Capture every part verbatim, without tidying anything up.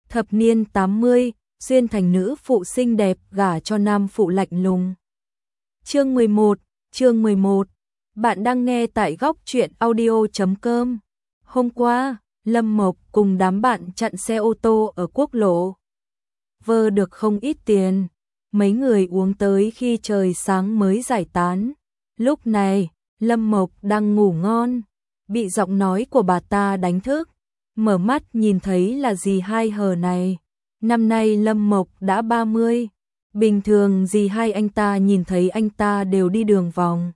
Thập niên tám mươi, xuyên thành nữ phụ xinh đẹp gả cho nam phụ lạnh lùng. Chương mười một, chương mười một. Bạn đang nghe tại góc truyện audio chấm com. Hôm qua, Lâm Mộc cùng đám bạn chặn xe ô tô ở quốc lộ. Vơ được không ít tiền, mấy người uống tới khi trời sáng mới giải tán. Lúc này, Lâm Mộc đang ngủ ngon, bị giọng nói của bà ta đánh thức. Mở mắt nhìn thấy là dì hai hờ này. Năm nay Lâm Mộc đã ba mươi. Bình thường dì hai anh ta nhìn thấy anh ta đều đi đường vòng.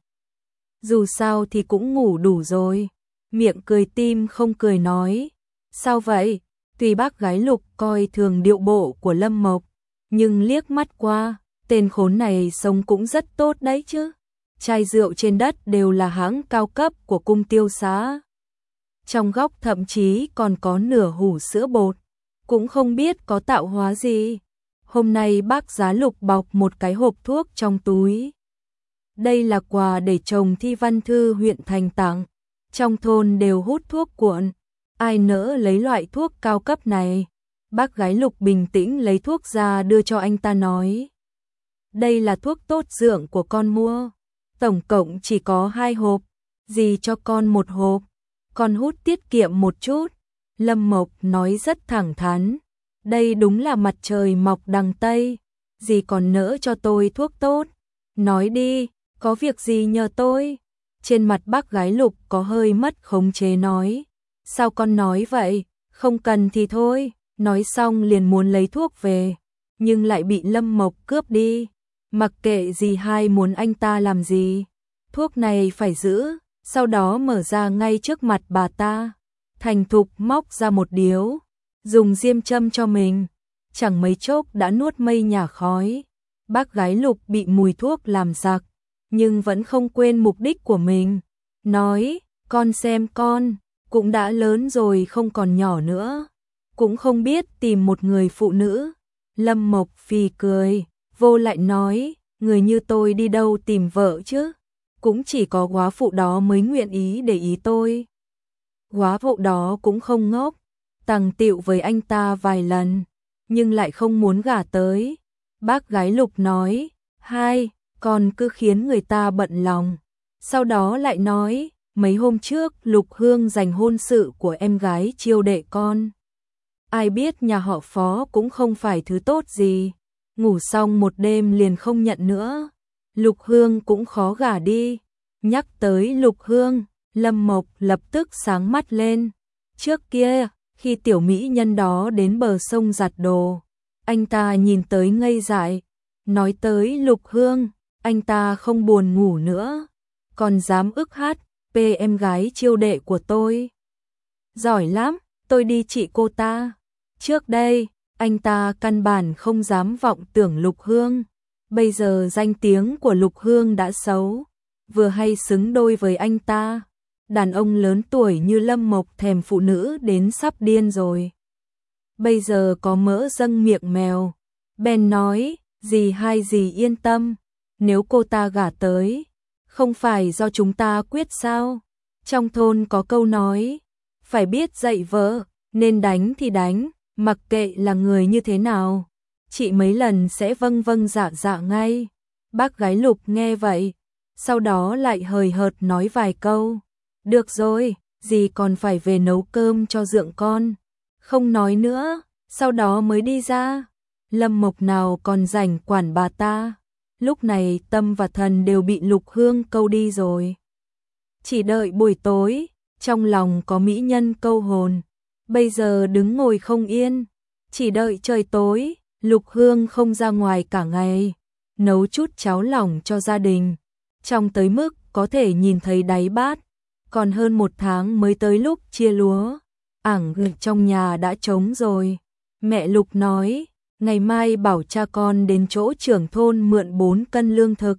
Dù sao thì cũng ngủ đủ rồi. Miệng cười tim không cười nói. Sao vậy? Tuy bác gái Lục coi thường điệu bộ của Lâm Mộc, nhưng liếc mắt qua, tên khốn này sống cũng rất tốt đấy chứ. Chai rượu trên đất đều là hãng cao cấp của cung tiêu xá. Trong góc thậm chí còn có nửa hũ sữa bột, cũng không biết có tạo hóa gì. Hôm nay bác giá Lục bọc một cái hộp thuốc trong túi. Đây là quà để chồng Thi Văn Thư huyện thành tặng. Trong thôn đều hút thuốc cuộn, ai nỡ lấy loại thuốc cao cấp này. Bác gái Lục bình tĩnh lấy thuốc ra đưa cho anh ta nói. Đây là thuốc tốt dưỡng của con mua. Tổng cộng chỉ có hai hộp, dì cho con một hộp. Con hút tiết kiệm một chút. Lâm Mộc nói rất thẳng thắn. Đây đúng là mặt trời mọc đằng Tây. Dì còn nỡ cho tôi thuốc tốt. Nói đi, có việc gì nhờ tôi? Trên mặt bác gái Lục có hơi mất khống chế nói. Sao con nói vậy? Không cần thì thôi. Nói xong liền muốn lấy thuốc về, nhưng lại bị Lâm Mộc cướp đi. Mặc kệ dì hai muốn anh ta làm gì, thuốc này phải giữ. Sau đó mở ra ngay trước mặt bà ta, thành thục móc ra một điếu, dùng diêm châm cho mình. Chẳng mấy chốc đã nuốt mây nhà khói. Bác gái Lục bị mùi thuốc làm sặc, nhưng vẫn không quên mục đích của mình. Nói, con xem con, cũng đã lớn rồi không còn nhỏ nữa. Cũng không biết tìm một người phụ nữ. Lâm Mộc phì cười, vô lại nói, người như tôi đi đâu tìm vợ chứ? Cũng chỉ có góa phụ đó mới nguyện ý để ý tôi. Góa phụ đó cũng không ngốc, tằng tịu với anh ta vài lần, nhưng lại không muốn gả tới. Bác gái Lục nói, hai, con cứ khiến người ta bận lòng. Sau đó lại nói, mấy hôm trước Lục Hương giành hôn sự của em gái chiêu đệ con. Ai biết nhà họ Phó cũng không phải thứ tốt gì. Ngủ xong một đêm liền không nhận nữa. Lục Hương cũng khó gả đi. Nhắc tới Lục Hương, Lâm Mộc lập tức sáng mắt lên. Trước kia, khi tiểu mỹ nhân đó đến bờ sông giặt đồ, anh ta nhìn tới ngây dại. Nói tới Lục Hương, anh ta không buồn ngủ nữa, còn dám ức hát pê em gái chiêu đệ của tôi. Giỏi lắm, tôi đi trị cô ta. Trước đây, anh ta căn bản không dám vọng tưởng Lục Hương. Bây giờ danh tiếng của Lục Hương đã xấu, vừa hay xứng đôi với anh ta. Đàn ông lớn tuổi như Lâm Mộc thèm phụ nữ đến sắp điên rồi. Bây giờ có mỡ dâng miệng mèo. Ben nói, dì hai dì yên tâm, nếu cô ta gả tới, không phải do chúng ta quyết sao? Trong thôn có câu nói, phải biết dạy vợ, nên đánh thì đánh, mặc kệ là người như thế nào. Chị mấy lần sẽ vâng vâng dạ dạ ngay. Bác gái Lục nghe vậy, sau đó lại hời hợt nói vài câu. Được rồi, dì còn phải về nấu cơm cho dượng con. Không nói nữa, sau đó mới đi ra. Lâm Mộc nào còn rảnh quản bà ta. Lúc này tâm và thần đều bị Lục Hương câu đi rồi. Chỉ đợi buổi tối, trong lòng có mỹ nhân câu hồn. Bây giờ đứng ngồi không yên, chỉ đợi trời tối. Lục Hương không ra ngoài cả ngày, nấu chút cháo lỏng cho gia đình, trong tới mức có thể nhìn thấy đáy bát. Còn hơn một tháng mới tới lúc chia lúa, ảng trong nhà đã trống rồi. Mẹ Lục nói, ngày mai bảo cha con đến chỗ trưởng thôn mượn bốn cân lương thực.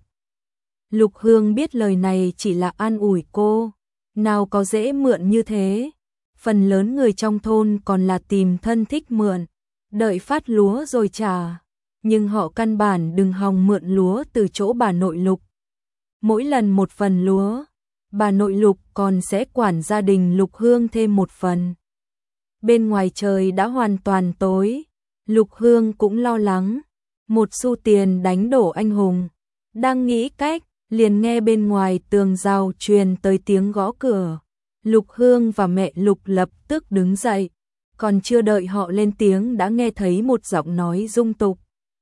Lục Hương biết lời này chỉ là an ủi cô, nào có dễ mượn như thế. Phần lớn người trong thôn còn là tìm thân thích mượn, đợi phát lúa rồi trả. Nhưng họ căn bản đừng hòng mượn lúa từ chỗ bà nội Lục. Mỗi lần một phần lúa, bà nội Lục còn sẽ quản gia đình Lục Hương thêm một phần. Bên ngoài trời đã hoàn toàn tối, Lục Hương cũng lo lắng, một xu tiền đánh đổ anh hùng. Đang nghĩ cách, liền nghe bên ngoài tường rào truyền tới tiếng gõ cửa. Lục Hương và mẹ Lục lập tức đứng dậy, còn chưa đợi họ lên tiếng đã nghe thấy một giọng nói rung tục.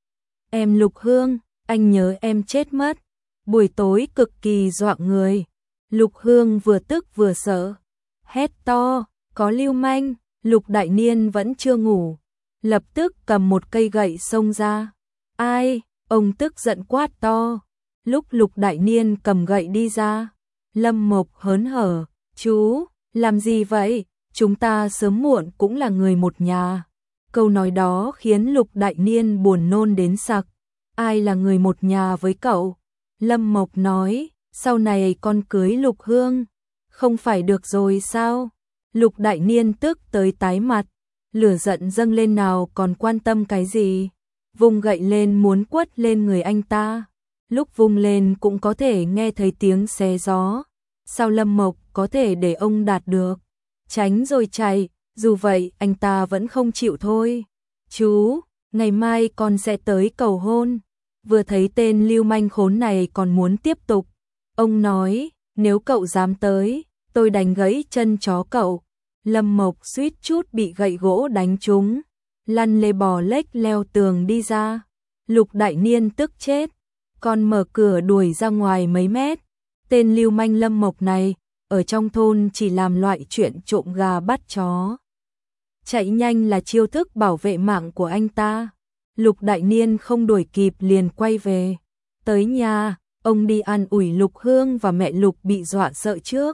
Em Lục Hương, anh nhớ em chết mất. Buổi tối cực kỳ dọa người. Lục Hương vừa tức vừa sợ, hét to, có lưu manh. Lục Đại Niên vẫn chưa ngủ, lập tức cầm một cây gậy xông ra. Ai? Ông tức giận quát to. Lúc Lục Đại Niên cầm gậy đi ra, Lâm Mộc hớn hở, chú, làm gì vậy? Chúng ta sớm muộn cũng là người một nhà. Câu nói đó khiến Lục Đại Niên buồn nôn đến sặc. Ai là người một nhà với cậu? Lâm Mộc nói, sau này con cưới Lục Hương, không phải được rồi sao? Lục Đại Niên tức tới tái mặt, lửa giận dâng lên nào còn quan tâm cái gì, vung gậy lên muốn quất lên người anh ta. Lúc vung lên cũng có thể nghe thấy tiếng xé gió. Sao Lâm Mộc có thể để ông đạt được? Tránh rồi chạy, dù vậy anh ta vẫn không chịu thôi. Chú, ngày mai con sẽ tới cầu hôn. Vừa thấy tên lưu manh khốn này còn muốn tiếp tục. Ông nói, nếu cậu dám tới, tôi đánh gãy chân chó cậu. Lâm Mộc suýt chút bị gậy gỗ đánh trúng, lăn lê bò lếch leo tường đi ra. Lục Đại Niên tức chết, còn mở cửa đuổi ra ngoài mấy mét. Tên lưu manh Lâm Mộc này, ở trong thôn chỉ làm loại chuyện trộm gà bắt chó. Chạy nhanh là chiêu thức bảo vệ mạng của anh ta. Lục Đại Niên không đuổi kịp liền quay về. Tới nhà, ông đi an ủi Lục Hương và mẹ Lục bị dọa sợ trước.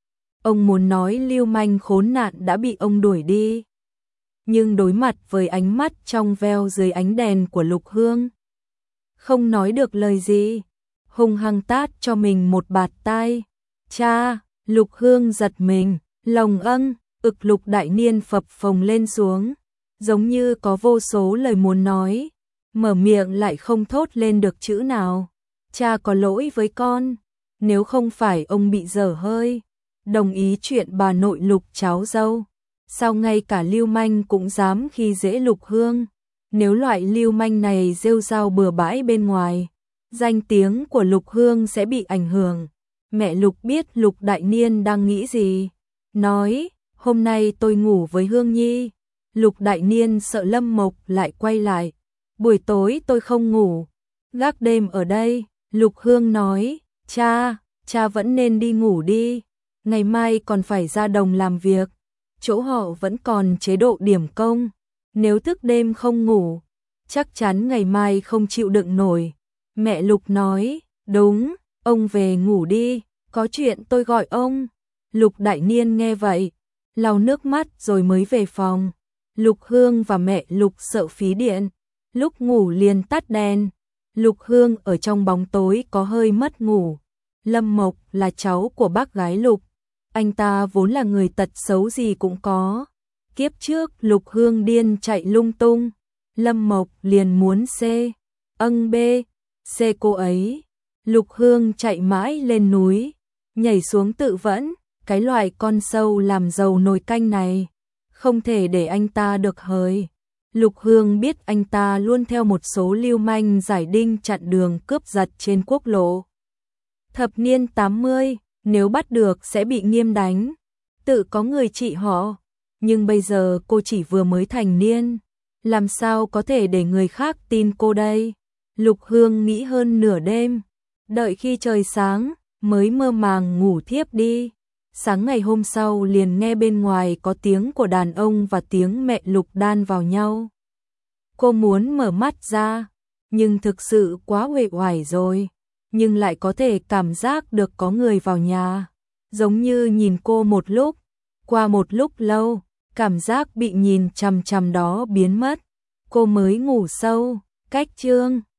Ông muốn nói lưu manh khốn nạn đã bị ông đuổi đi. Nhưng đối mặt với ánh mắt trong veo dưới ánh đèn của Lục Hương, không nói được lời gì, hung hăng tát cho mình một bạt tai. Cha, Lục Hương giật mình, lòng âng, ực Lục Đại Niên phập phồng lên xuống, giống như có vô số lời muốn nói, mở miệng lại không thốt lên được chữ nào. Cha có lỗi với con, nếu không phải ông bị dở hơi, đồng ý chuyện bà nội Lục cháu dâu, sao ngay cả lưu manh cũng dám khi dễ Lục Hương. Nếu loại lưu manh này rêu rao bừa bãi bên ngoài, danh tiếng của Lục Hương sẽ bị ảnh hưởng. Mẹ Lục biết Lục Đại Niên đang nghĩ gì, nói, hôm nay tôi ngủ với Hương Nhi. Lục Đại Niên sợ Lâm Mộc lại quay lại, buổi tối tôi không ngủ, gác đêm ở đây. Lục Hương nói, cha, cha vẫn nên đi ngủ đi, ngày mai còn phải ra đồng làm việc, chỗ họ vẫn còn chế độ điểm công, nếu thức đêm không ngủ, chắc chắn ngày mai không chịu đựng nổi. Mẹ Lục nói, đúng, ông về ngủ đi, có chuyện tôi gọi ông. Lục Đại Niên nghe vậy, lau nước mắt rồi mới về phòng. Lục Hương và mẹ Lục sợ phí điện, lúc ngủ liền tắt đèn. Lục Hương ở trong bóng tối có hơi mất ngủ. Lâm Mộc là cháu của bác gái Lục, anh ta vốn là người tật xấu gì cũng có. Kiếp trước Lục Hương điên chạy lung tung, Lâm Mộc liền muốn C, âng B, C cô ấy. Lục Hương chạy mãi lên núi, nhảy xuống tự vẫn, cái loại con sâu làm dầu nồi canh này, không thể để anh ta được hời. Lục Hương biết anh ta luôn theo một số lưu manh giải đinh chặn đường cướp giật trên quốc lộ. Thập niên tám mươi, nếu bắt được sẽ bị nghiêm đánh, tự có người trị họ. Nhưng bây giờ cô chỉ vừa mới thành niên, làm sao có thể để người khác tin cô đây? Lục Hương nghĩ hơn nửa đêm, đợi khi trời sáng mới mơ màng ngủ thiếp đi. Sáng ngày hôm sau liền nghe bên ngoài có tiếng của đàn ông và tiếng mẹ Lục đan vào nhau. Cô muốn mở mắt ra, nhưng thực sự quá uể oải rồi, nhưng lại có thể cảm giác được có người vào nhà, giống như nhìn cô một lúc, qua một lúc lâu, cảm giác bị nhìn chằm chằm đó biến mất. Cô mới ngủ sâu, cách chương